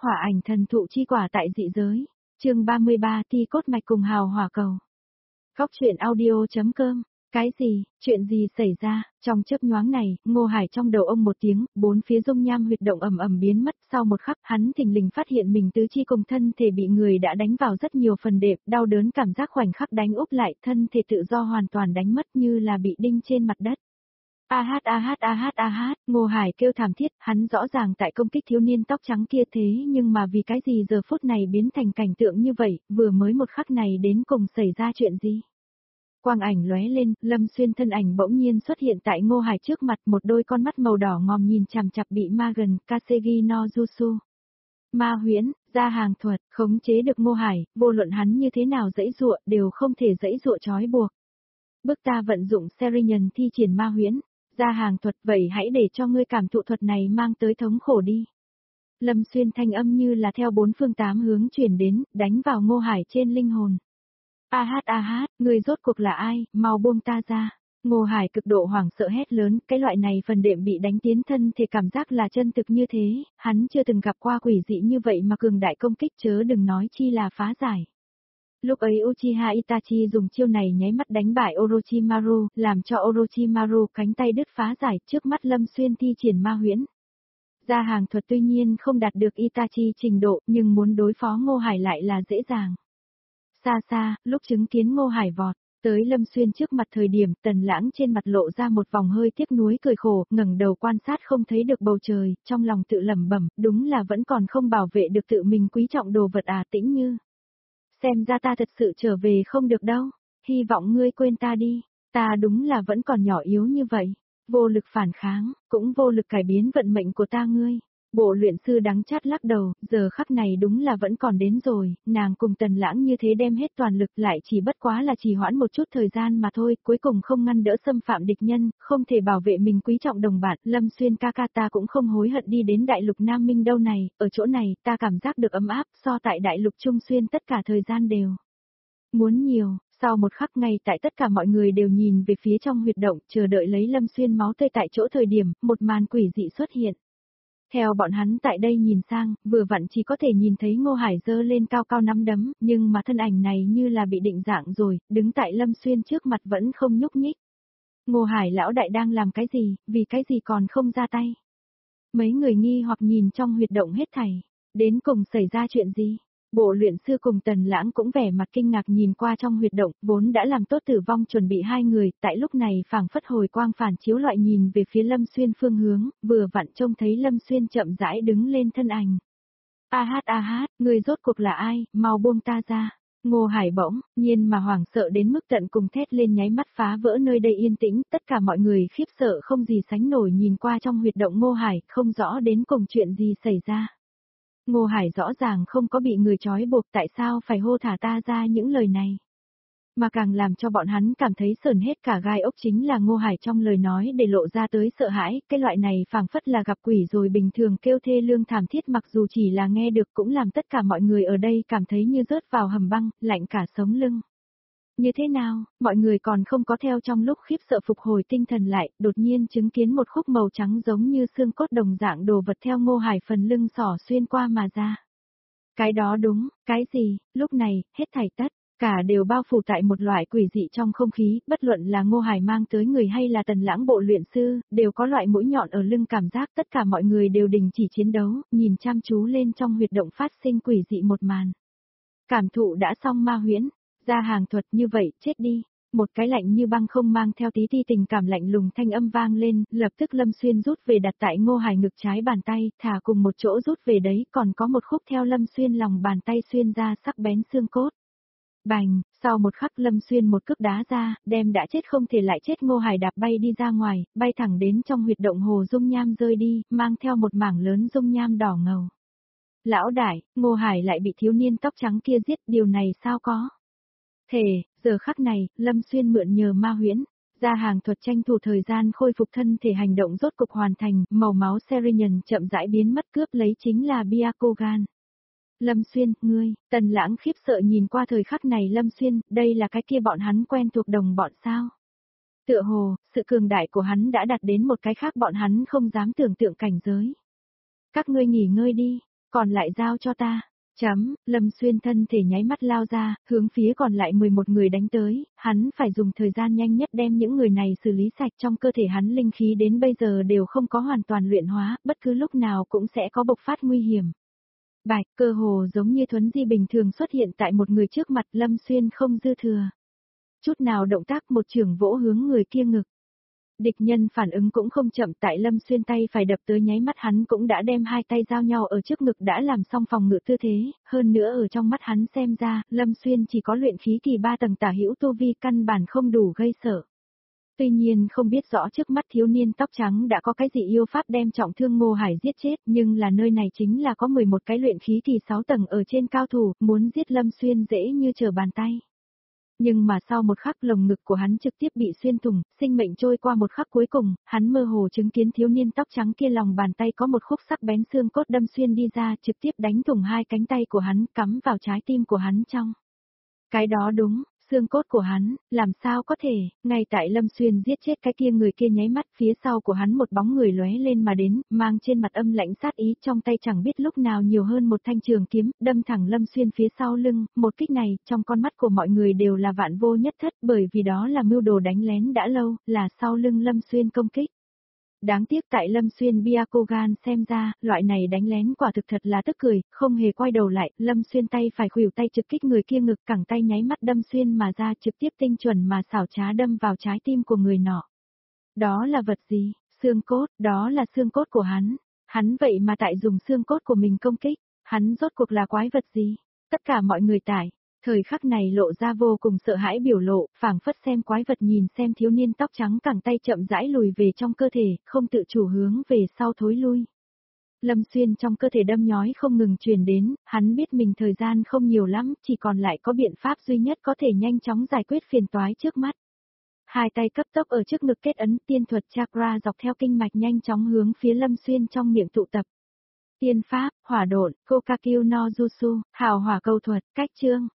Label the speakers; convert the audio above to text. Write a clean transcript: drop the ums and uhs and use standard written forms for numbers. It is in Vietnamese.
Speaker 1: Hỏa ảnh thần thụ chi quả tại dị giới. Chương 33 Ti cốt mạch cùng hào hỏa cầu. Góc truyện audio.com. Cái gì, chuyện gì xảy ra? Trong chớp nhoáng này, Ngô Hải trong đầu ông một tiếng, bốn phía dung nham huyệt động ầm ầm biến mất, sau một khắc, hắn thình lình phát hiện mình tứ chi cùng thân thể bị người đã đánh vào rất nhiều phần đệm, đau đớn cảm giác khoảnh khắc đánh úp lại, thân thể tự do hoàn toàn đánh mất như là bị đinh trên mặt đất. Ngô Hải kêu thảm thiết, hắn rõ ràng tại công kích thiếu niên tóc trắng kia thế nhưng mà vì cái gì giờ phút này biến thành cảnh tượng như vậy, vừa mới một khắc này đến cùng xảy ra chuyện gì? Quang ảnh lóe lên, Lâm Xuyên thân ảnh bỗng nhiên xuất hiện tại Ngô Hải trước mặt, một đôi con mắt màu đỏ ngòm nhìn chằm chằm bị ma gần, Kasegi no Jutsu. Ma huyễn, ra hàng thuật, khống chế được Ngô Hải, vô luận hắn như thế nào giãy giụa, đều không thể giãy giụa trói buộc. Bước ta vận dụng Serinhân thi triển ma huyễn, ra hàng thuật, vậy hãy để cho ngươi cảm thụ thuật này mang tới thống khổ đi. Lâm Xuyên thanh âm như là theo bốn phương tám hướng truyền đến, đánh vào Ngô Hải trên linh hồn. Người rốt cuộc là ai, mau buông ta ra. Ngô Hải cực độ hoảng sợ hét lớn, cái loại này phần đệm bị đánh tiến thân thì cảm giác là chân thực như thế, hắn chưa từng gặp qua quỷ dị như vậy mà cường đại công kích chớ đừng nói chi là phá giải. Lúc ấy Uchiha Itachi dùng chiêu này nháy mắt đánh bại Orochimaru, làm cho Orochimaru cánh tay đứt phá giải, trước mắt Lâm Xuyên thi triển ma huyễn. Ra hàng thuật tuy nhiên không đạt được Itachi trình độ, nhưng muốn đối phó Ngô Hải lại là dễ dàng. Xa xa, lúc chứng kiến Ngô Hải vọt tới Lâm Xuyên trước mặt thời điểm, Tần Lãng trên mặt lộ ra một vòng hơi tiếc nuối cười khổ, ngẩng đầu quan sát không thấy được bầu trời, trong lòng tự lẩm bẩm, đúng là vẫn còn không bảo vệ được tự mình quý trọng đồ vật à. Tĩnh Như. Xem ra ta thật sự trở về không được đâu, hy vọng ngươi quên ta đi, ta đúng là vẫn còn nhỏ yếu như vậy, vô lực phản kháng, cũng vô lực cải biến vận mệnh của ta ngươi. Bộ luyện sư đắng chát lắc đầu, giờ khắc này đúng là vẫn còn đến rồi, nàng cùng Tần Lãng như thế đem hết toàn lực lại chỉ bất quá là trì hoãn một chút thời gian mà thôi, cuối cùng không ngăn đỡ xâm phạm địch nhân, không thể bảo vệ mình quý trọng đồng bạn, Lâm Xuyên ca ca ta cũng không hối hận đi đến đại lục Nam Minh đâu này, ở chỗ này ta cảm giác được ấm áp so tại đại lục Trung Xuyên tất cả thời gian đều. Muốn nhiều, sau một khắc ngay tại tất cả mọi người đều nhìn về phía trong huyệt động, chờ đợi lấy Lâm Xuyên máu tươi tại chỗ thời điểm, một màn quỷ dị xuất hiện. Theo bọn hắn tại đây nhìn sang, vừa vặn chỉ có thể nhìn thấy Ngô Hải giơ lên cao cao nắm đấm, nhưng mà thân ảnh này như là bị định dạng rồi, đứng tại Lâm Xuyên trước mặt vẫn không nhúc nhích. Ngô Hải lão đại đang làm cái gì, vì cái gì còn không ra tay? Mấy người nghi hoặc nhìn trong huyệt động hết thảy, đến cùng xảy ra chuyện gì? Bộ luyện sư cùng Tần Lãng cũng vẻ mặt kinh ngạc nhìn qua trong huyệt động, vốn đã làm tốt tử vong chuẩn bị hai người, tại lúc này phảng phất hồi quang phản chiếu loại nhìn về phía Lâm Xuyên phương hướng, vừa vặn trông thấy Lâm Xuyên chậm rãi đứng lên thân ảnh. Người rốt cuộc là ai, mau buông ta ra. Ngô Hải bỗng nhiên mà hoảng sợ đến mức tận cùng thét lên nháy mắt phá vỡ nơi đây yên tĩnh, tất cả mọi người khiếp sợ không gì sánh nổi nhìn qua trong huyệt động Ngô Hải, không rõ đến cùng chuyện gì xảy ra. Ngô Hải rõ ràng không có bị người trói buộc, tại sao phải hô thả ta ra những lời này. Mà càng làm cho bọn hắn cảm thấy sởn hết cả gai ốc chính là Ngô Hải trong lời nói để lộ ra tới sợ hãi, cái loại này phảng phất là gặp quỷ rồi bình thường kêu thê lương thảm thiết, mặc dù chỉ là nghe được cũng làm tất cả mọi người ở đây cảm thấy như rớt vào hầm băng, lạnh cả sống lưng. Như thế nào, mọi người còn không có theo trong lúc khiếp sợ phục hồi tinh thần lại, đột nhiên chứng kiến một khúc màu trắng giống như xương cốt đồng dạng đồ vật theo Ngô Hải phần lưng xỏ xuyên qua mà ra. Cái đó đúng, cái gì, lúc này, hết thảy tất cả đều bao phủ tại một loại quỷ dị trong không khí, bất luận là Ngô Hải mang tới người hay là Tần Lãng bộ luyện sư, đều có loại mũi nhọn ở lưng cảm giác tất cả mọi người đều đình chỉ chiến đấu, nhìn chăm chú lên trong huyệt động phát sinh quỷ dị một màn. Cảm thụ đã xong ma huyễn. Ra hàng thuật như vậy, chết đi. Một cái lạnh như băng không mang theo tí ti tình cảm lạnh lùng thanh âm vang lên, lập tức Lâm Xuyên rút về đặt tại Ngô Hải ngực trái bàn tay, thả cùng một chỗ rút về đấy, còn có một khúc theo Lâm Xuyên lòng bàn tay xuyên ra sắc bén xương cốt. Bành, sau một khắc Lâm Xuyên một cước đá ra, đem đã chết không thể lại chết Ngô Hải đạp bay đi ra ngoài, bay thẳng đến trong huyệt động hồ dung nham rơi đi, mang theo một mảng lớn dung nham đỏ ngầu. Lão đại, Ngô Hải lại bị thiếu niên tóc trắng kia giết, điều này sao có? Giờ khắc này, Lâm Xuyên mượn nhờ ma huyễn, ra hàng thuật tranh thủ thời gian khôi phục thân thể hành động rốt cục hoàn thành, màu máu Serinhân chậm rãi biến mất cướp lấy chính là Byakugan. Lâm Xuyên, ngươi, Tần Lãng khiếp sợ nhìn qua thời khắc này Lâm Xuyên, đây là cái kia bọn hắn quen thuộc đồng bọn sao? Tựa hồ, sự cường đại của hắn đã đạt đến một cái khác bọn hắn không dám tưởng tượng cảnh giới. Các ngươi nghỉ ngơi đi. Còn lại giao cho ta. Chấm, Lâm Xuyên thân thể nháy mắt lao ra, hướng phía còn lại 11 người đánh tới, hắn phải dùng thời gian nhanh nhất đem những người này xử lý sạch, trong cơ thể hắn linh khí đến bây giờ đều không có hoàn toàn luyện hóa, bất cứ lúc nào cũng sẽ có bộc phát nguy hiểm. Bạch, cơ hồ giống như thuấn di bình thường xuất hiện tại một người trước mặt, Lâm Xuyên không dư thừa chút nào động tác, một chưởng vỗ hướng người kia ngực. Địch nhân phản ứng cũng không chậm, tại Lâm Xuyên tay phải đập tới nháy mắt hắn cũng đã đem hai tay giao nhau ở trước ngực, đã làm xong phòng ngự tư thế, hơn nữa ở trong mắt hắn xem ra, Lâm Xuyên chỉ có luyện khí kỳ 3 tầng tả hữu tu vi, căn bản không đủ gây sợ. Tuy nhiên không biết rõ trước mắt thiếu niên tóc trắng đã có cái gì yêu pháp đem trọng thương Ngô Hải giết chết, nhưng là nơi này chính là có 11 cái luyện khí kỳ 6 tầng ở trên cao thủ, muốn giết Lâm Xuyên dễ như trở bàn tay. Nhưng mà sau một khắc lồng ngực của hắn trực tiếp bị xuyên thủng, sinh mệnh trôi qua một khắc cuối cùng, hắn mơ hồ chứng kiến thiếu niên tóc trắng kia lòng bàn tay có một khúc sắc bén xương cốt đâm xuyên đi ra, trực tiếp đánh thủng hai cánh tay của hắn, cắm vào trái tim của hắn trong. Cái đó đúng, xương cốt của hắn, làm sao có thể, ngay tại Lâm Xuyên giết chết cái kia người kia nháy mắt, phía sau của hắn một bóng người lóe lên mà đến, mang trên mặt âm lãnh sát ý, trong tay chẳng biết lúc nào nhiều hơn một thanh trường kiếm, đâm thẳng Lâm Xuyên phía sau lưng, một kích này, trong con mắt của mọi người đều là vạn vô nhất thất, bởi vì đó là mưu đồ đánh lén đã lâu, là sau lưng Lâm Xuyên công kích. Đáng tiếc tại Lâm Xuyên Byakugan xem ra, loại này đánh lén quả thực thật là tức cười, không hề quay đầu lại, Lâm Xuyên tay phải khuỷu tay trực kích người kia ngực, cẳng tay nháy mắt đâm xuyên mà ra, trực tiếp tinh chuẩn mà xảo trá đâm vào trái tim của người nọ. Đó là vật gì? Xương cốt, đó là xương cốt của hắn. Hắn vậy mà tại dùng xương cốt của mình công kích, hắn rốt cuộc là quái vật gì? Tất cả mọi người tại thời khắc này lộ ra vô cùng sợ hãi biểu lộ, phảng phất xem quái vật nhìn xem thiếu niên tóc trắng cẳng tay chậm rãi lùi về trong cơ thể, không tự chủ hướng về sau thối lui. Lâm Xuyên trong cơ thể đâm nhói không ngừng truyền đến, hắn biết mình thời gian không nhiều lắm, chỉ còn lại có biện pháp duy nhất có thể nhanh chóng giải quyết phiền toái trước mắt. Hai tay cấp tốc ở trước ngực kết ấn, tiên thuật chakra dọc theo kinh mạch nhanh chóng hướng phía Lâm Xuyên trong miệng tụ tập. Tiên pháp, hỏa độn, Kokakyu no Jutsu, hào hỏa câu thuật, cách chương.